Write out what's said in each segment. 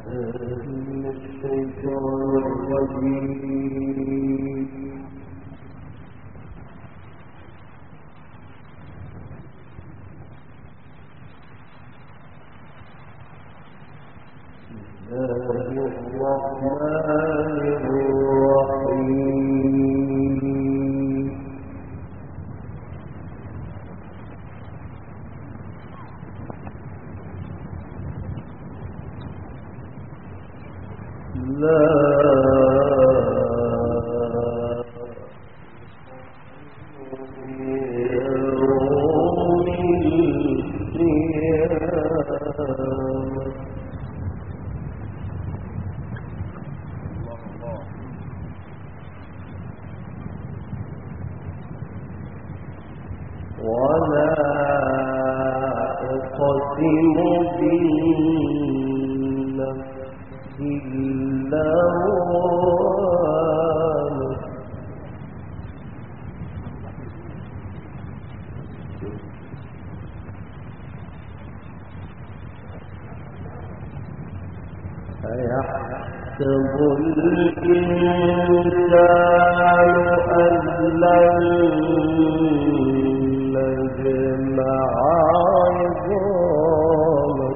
أيحسب الإنسان أن لن نجمع عظامه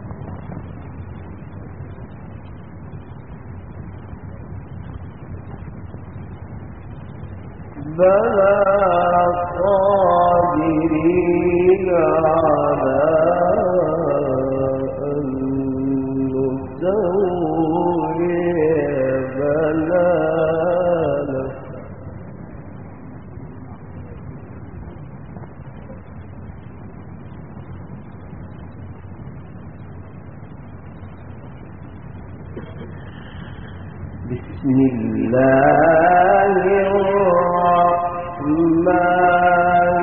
بلى قادرين على أن نسوي بنانه بسم الله الرحمن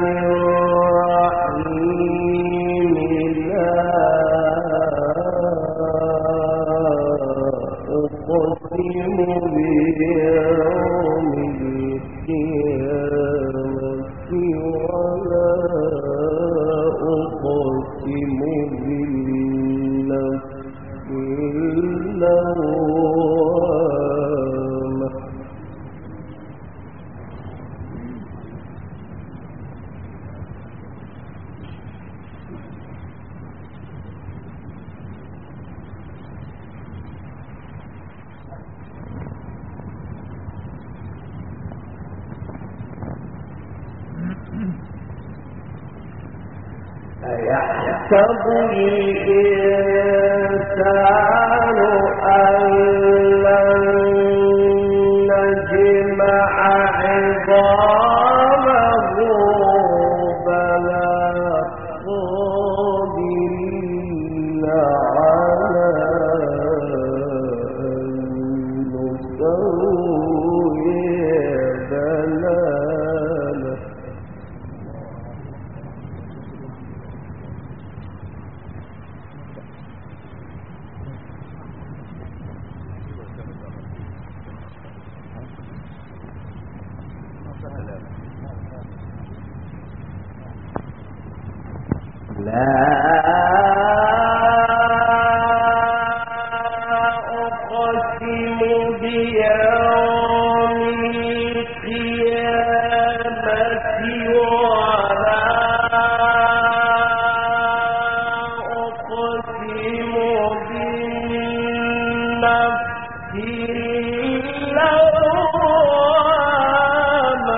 الرحيم لا أقسم بيوم القيامة ولا أقسم بالنفس اللوامة أيحسب الإنسان أن لن نجمع عظامه بلى قادرين على أن نسوي بنانه لا أقسم بيوم القيامة ولا أقسم بالنفس اللوامة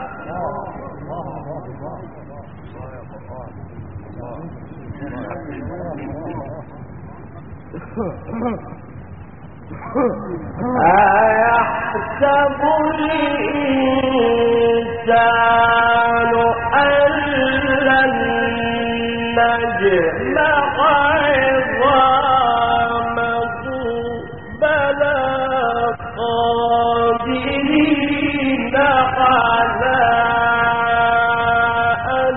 أيحسب الإنسان أن لن نجمع عظامه بلى قادرين على أن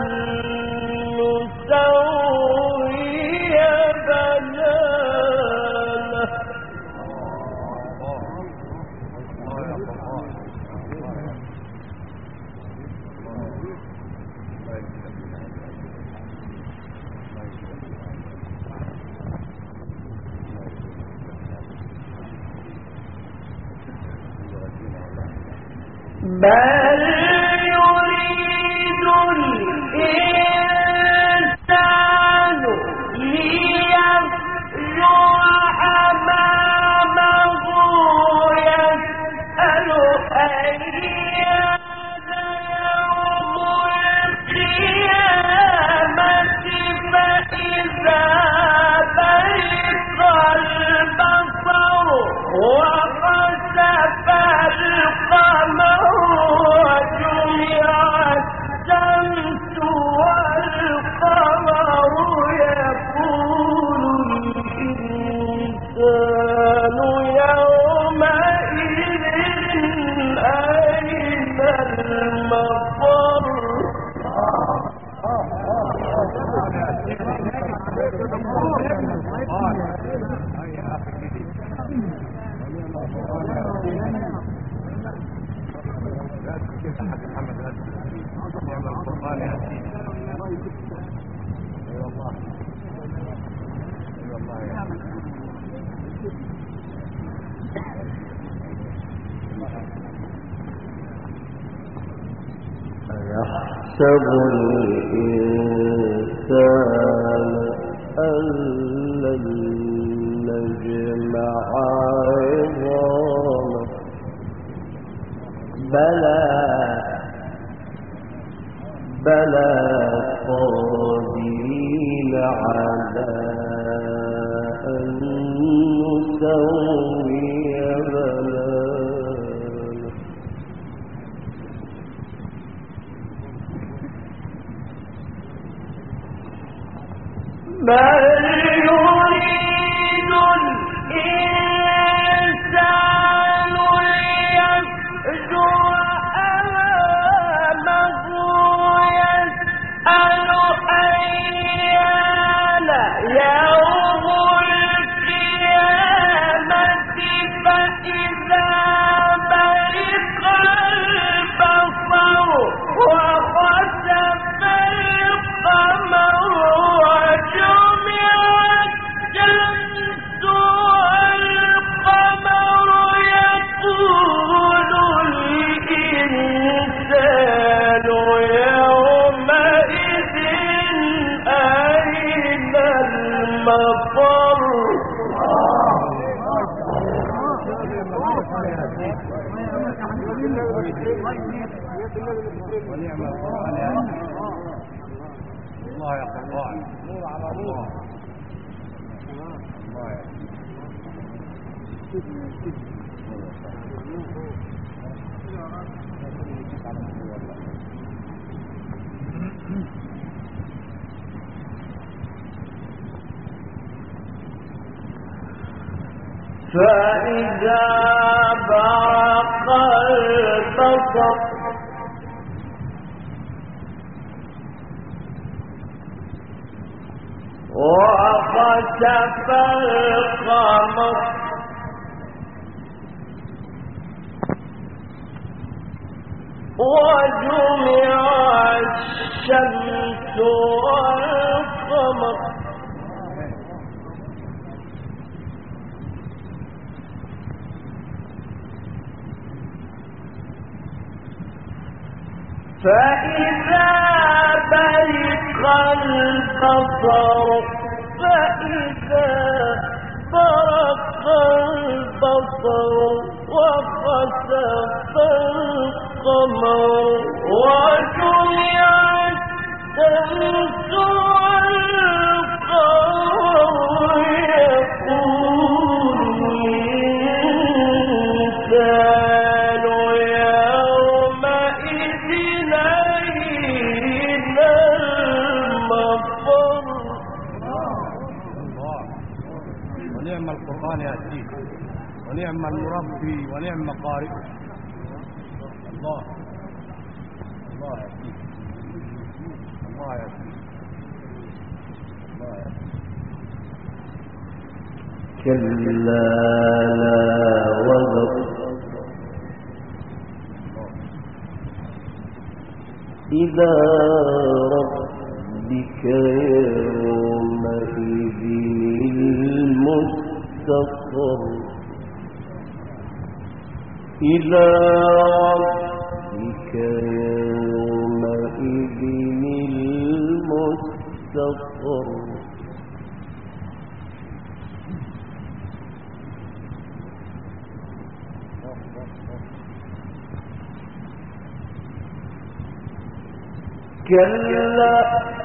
نسوي بنانه بل يريد الإنسان ليفجر أمامه يسأل أيان يوم القيامة فإذا برق البصر وخسف القمر وجمع الشمس والقمر يقول الإنسان يومئذ أين المفر يحسب الإنسان أن لن نجمع عظامه بلى قادرين على أن نسوي بنانه بل يريد الإنسان ليفجر أمامه يسأل أيان يوم القيامة فإذا برق البصر وخسف القمر وجمع الشمس والقمر يقول الإنسان يومئذ أين المفر ونعم القرآن الله يا قرآن نور على نور الله يا فإذا برق البصر وخسف القمر وجمع الشمس والقمر فإذا برق البصر وخسف القمر وجمع الشمس والقمر يقول الإنسان يومئذ أين المفر ونعم القرآن يا سيدي ونعم المربي ونعم قارئ الله الله يا سيدي الله يا سيدي الله يا سيدي كلا لا وزر إلى ربك يومئذ المستقر إلى يومئذ المستقر كلا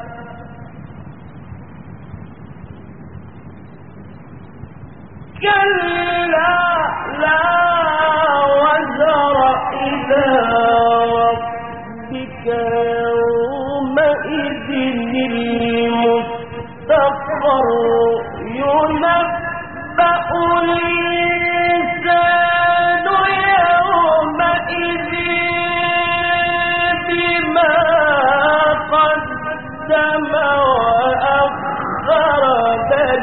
كلا لا وزر إلى ربك يومئذ المستقر ينبأ الإنسان يومئذ بما قدم وأخر بل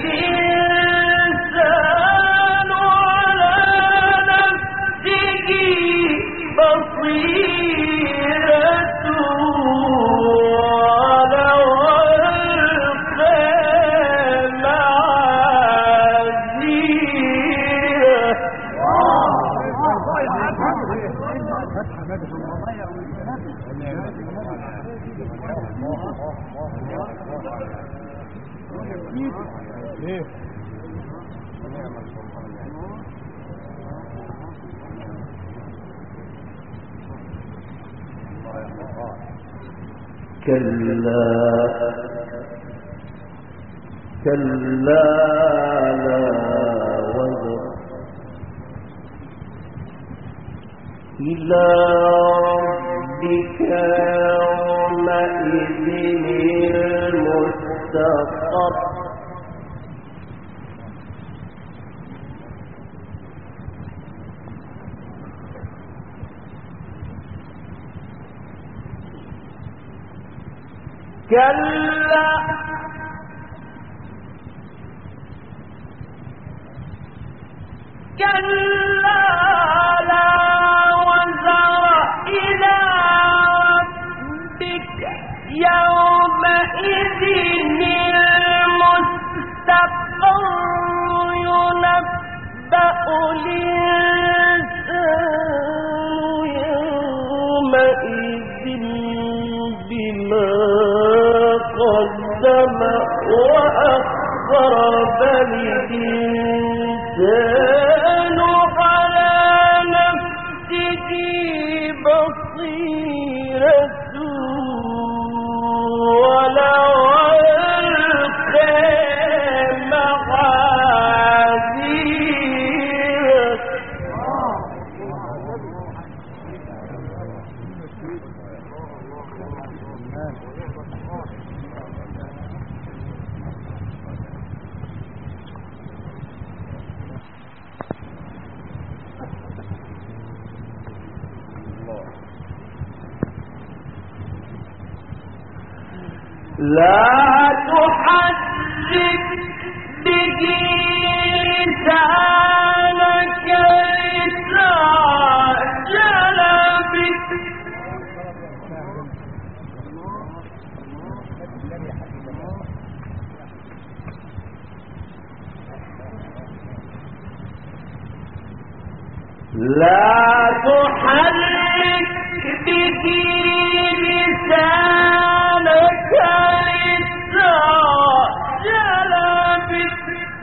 الإنسان على نفسه بصيرة ولو ألقى ليه؟ كلا كلا لا وزر إلى ربك يومئذ المستقر كلا كلا لا وزر إلى ربك يومئذ المستقر ينبأ الإنسان يومئذ بما قدم وأخر بل الإنسان على نفسه بصيرة ولو ألقى معاذيره لا تحرك به لسانك لتعجل به لا تحرك به لسانك لتعجل به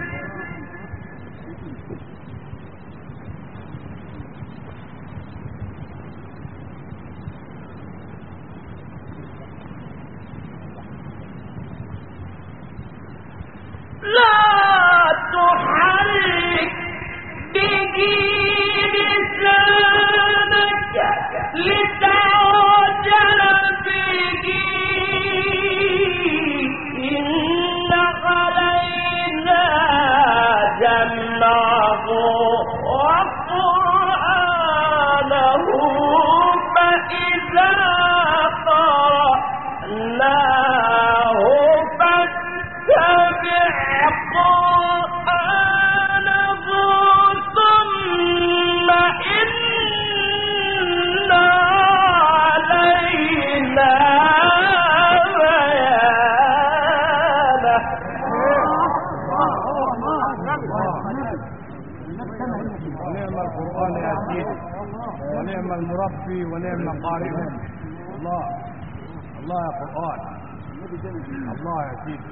لا تحرك به لسانك لتعجل القرآن يا سيدي، ونعم المربي ونعم قارئه. الله الله يا قرآن، الله يا سيدي.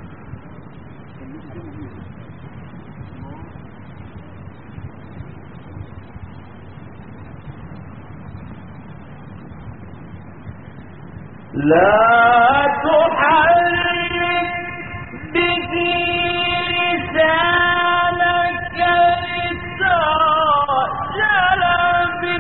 لا تحرك به لسانك لتعجل به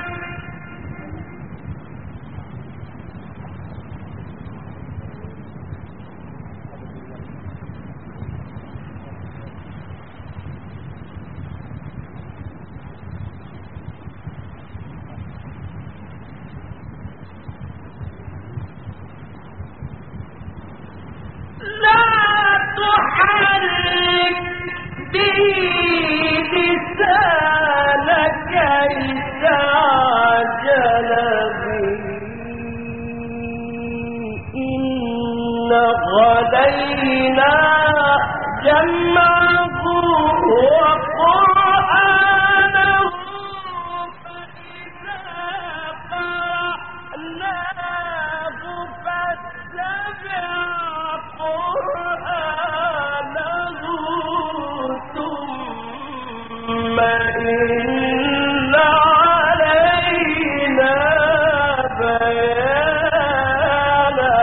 علينا جمعه وقرآنه فإذا قرأناه فاتبع قرآنه ثم إن علينا بيانه.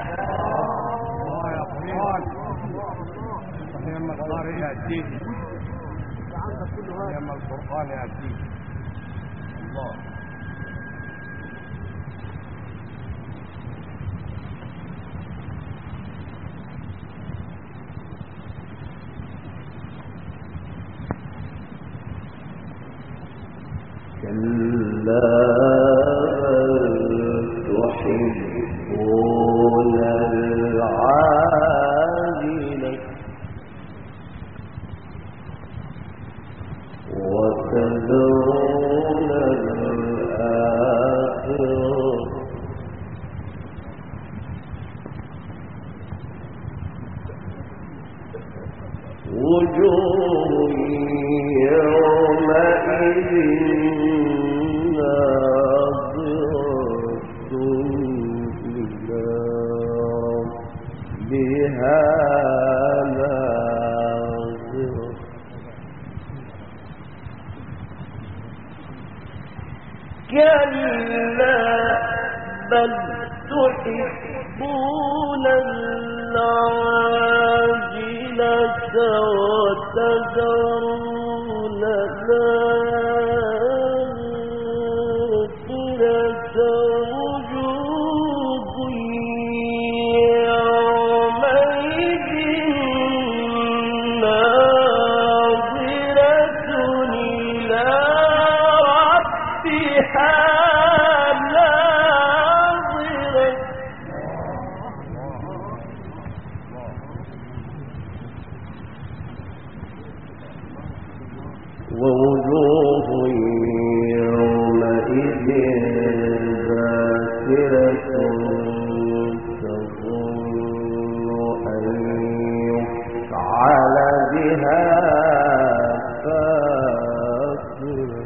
نعم القرآن يأتيك. الله كلا تحبون العاجلة وتذرون الآخرة وجوه يومئذ ناظرة إلى ربها ناظرة كلا بل تحبون العاجلة وتذرون الآخرة وجوه يومئذ ناظرة إلى ربها ناظرة ووجوه يومئذ باسرة تظن أن يفعل بها فاقرة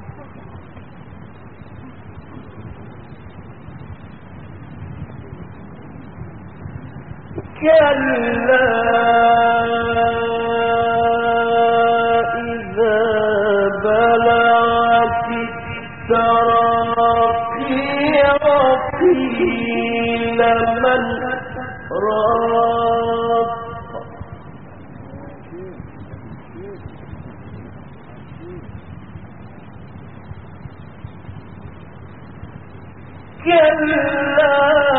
كلا إذا بلغت التراقي وقيل من راق كلا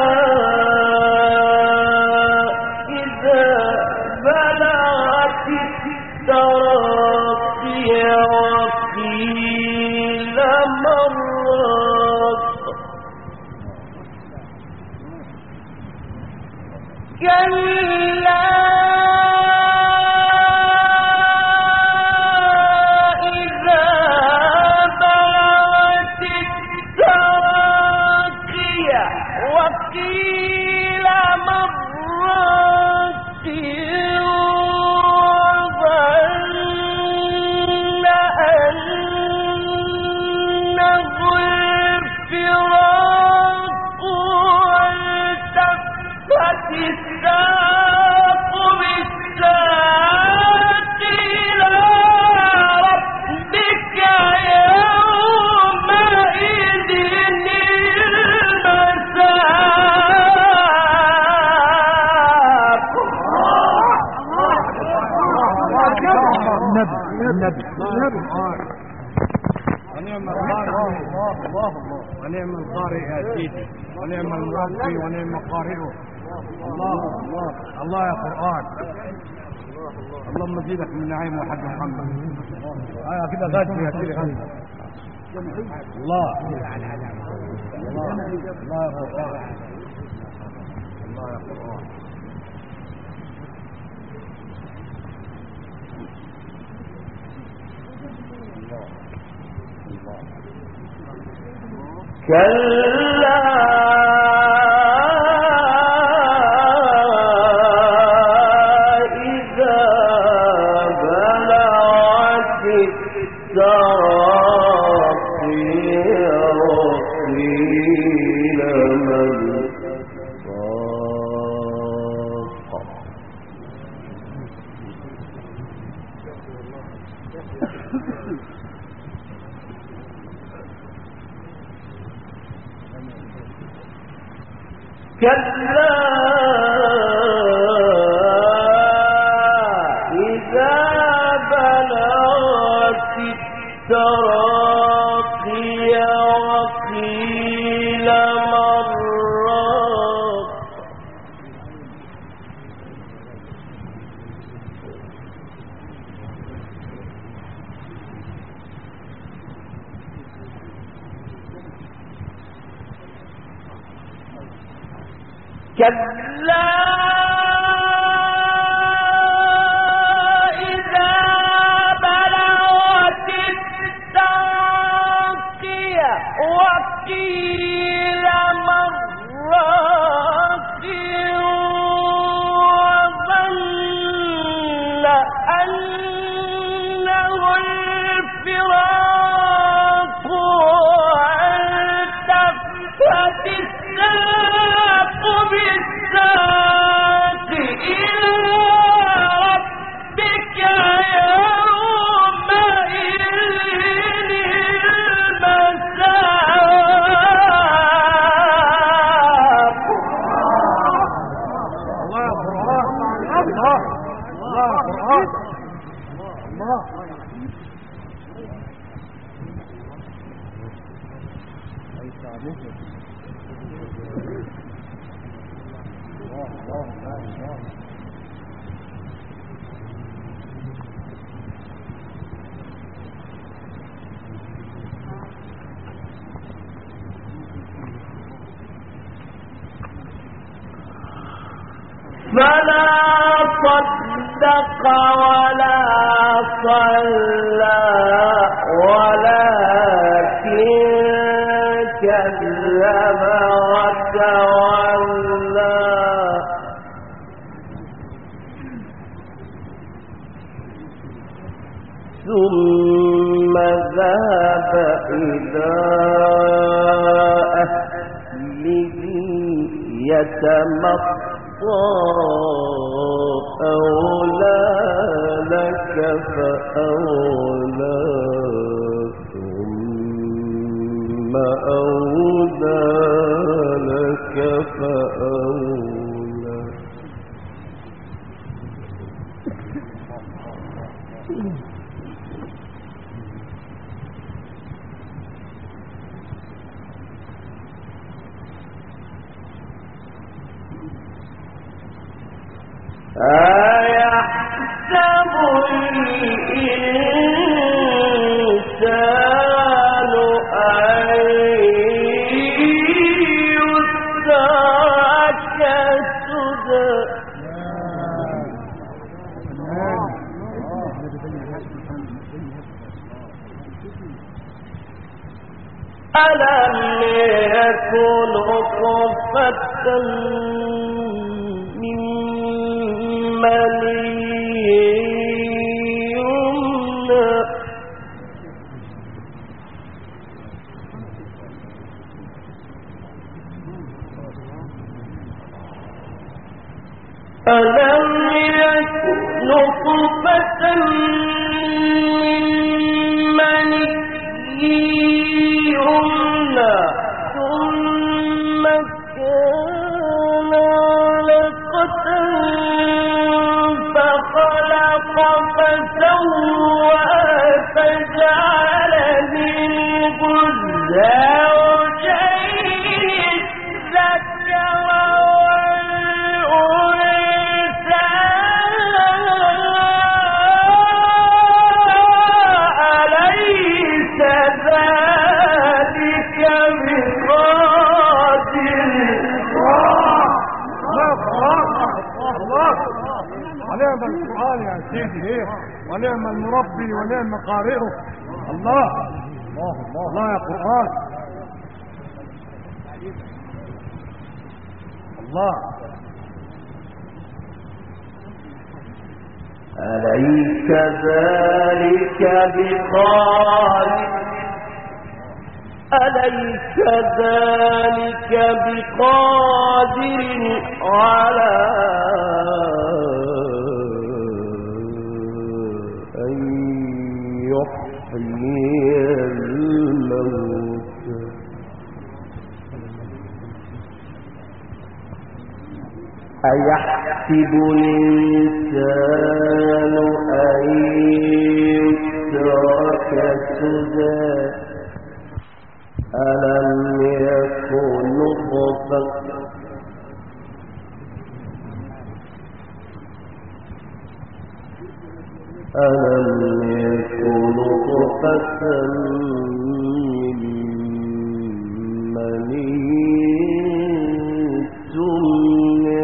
التراقي وقيل من راق كلا إذا بلغت التراقي وقيل من راق النبي ونعم القارئ ونعم القارئ يا سيدي ونعم المربي ونعم قارئه. الله يا قرآن. اللهم زيدك من نعيم وحد محمد. كده غادر يا سيدي غادر. الله يا قرآن. الله يا قرآن. كلا إذا بلغت التراقي وقيل من راق. كلا إذا بلغت التراقي وقيل من راق. كلا إذا بلغت التراقي وقيل من راق وظن أنه الفراق والتفت الساق بالساق إلى ربك يومئذ المساق. الله يا قرآن. الله يا قرآن. الله فلا صدق ولا صلى ولكن كذب وتولى ثم ذهب إلى أهله يتمطى. أولى لك فأولى ثم أولى لك فأولى. أيحسب الإنسان أن يترك سدى. ألم يكن نطفة من مني يمنى ألم يكن نطفة من مني يمنى ثم كان علقة فخلق فسوى ونعم المربي ونعم قارئه. الله الله الله الله يا قرآن. الله. أليس ذلك بقادر على أن يحيي الموتى أيحسب الإنسان أن يترك سدى ألم يكن نطفة من مني يمنى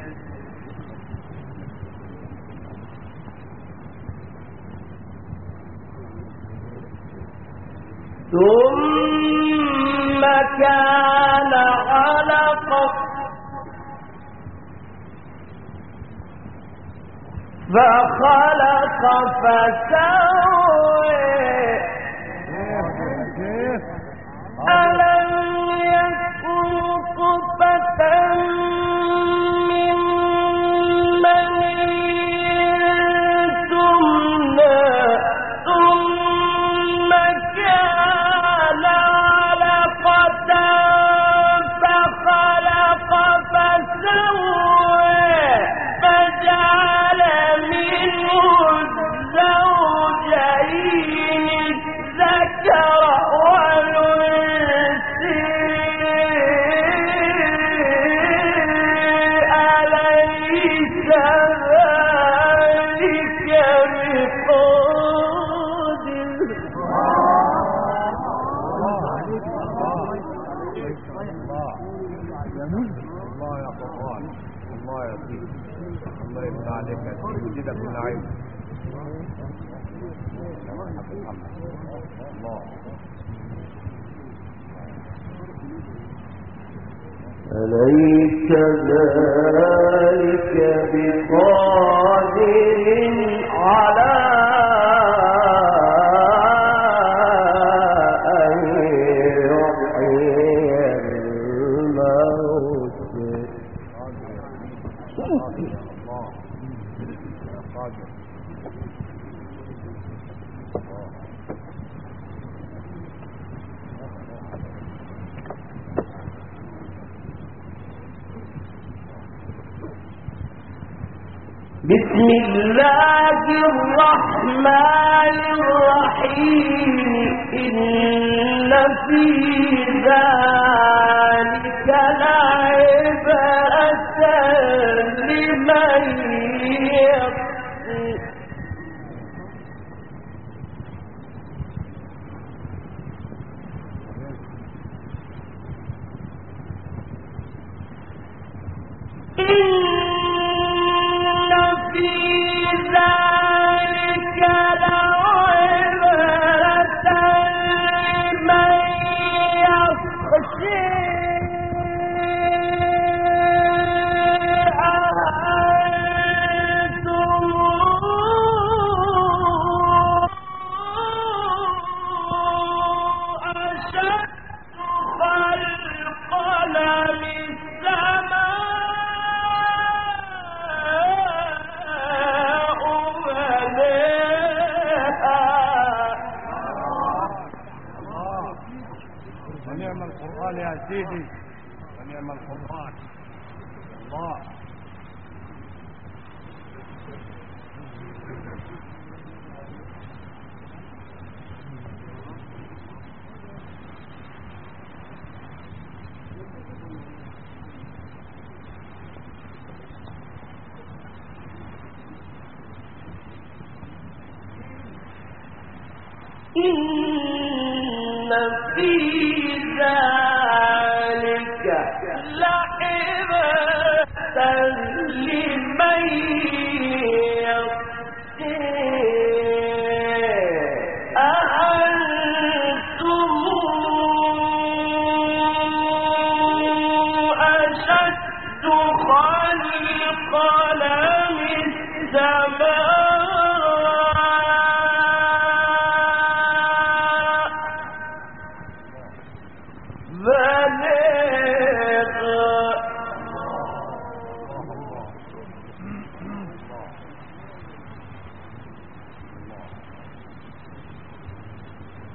ثم كان علقة فخلق فسوى ألم يكن نطفة من مني يمنى ثم كان علقة فخلق فسوى فجعل منه الزوجين الذكر والأنثى أليس ذلك الله يا قرآن. الله يا سيدي. الله يفتح عليك يا سيدي ويزيدك من العلم. الله. أليس ذلك بقادر على أن يحيي الموتى بسم الله الرحمن الرحيم إن في ذلك لعبرة لمن يخشى ونعم القرآن يا سيدي ونعم القرآن. الله. إن في ذلك لعبرة لمن يخشى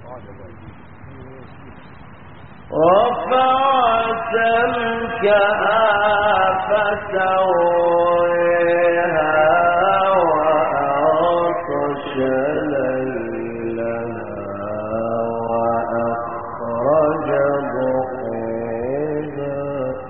رفع سمكها فسويها وأغطش ليلها وأخرج ضحيها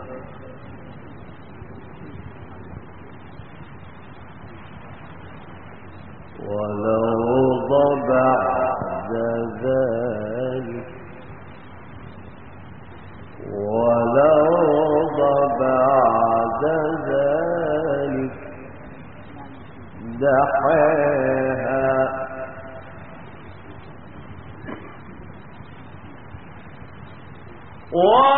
والأرض بعد ذلك دحاها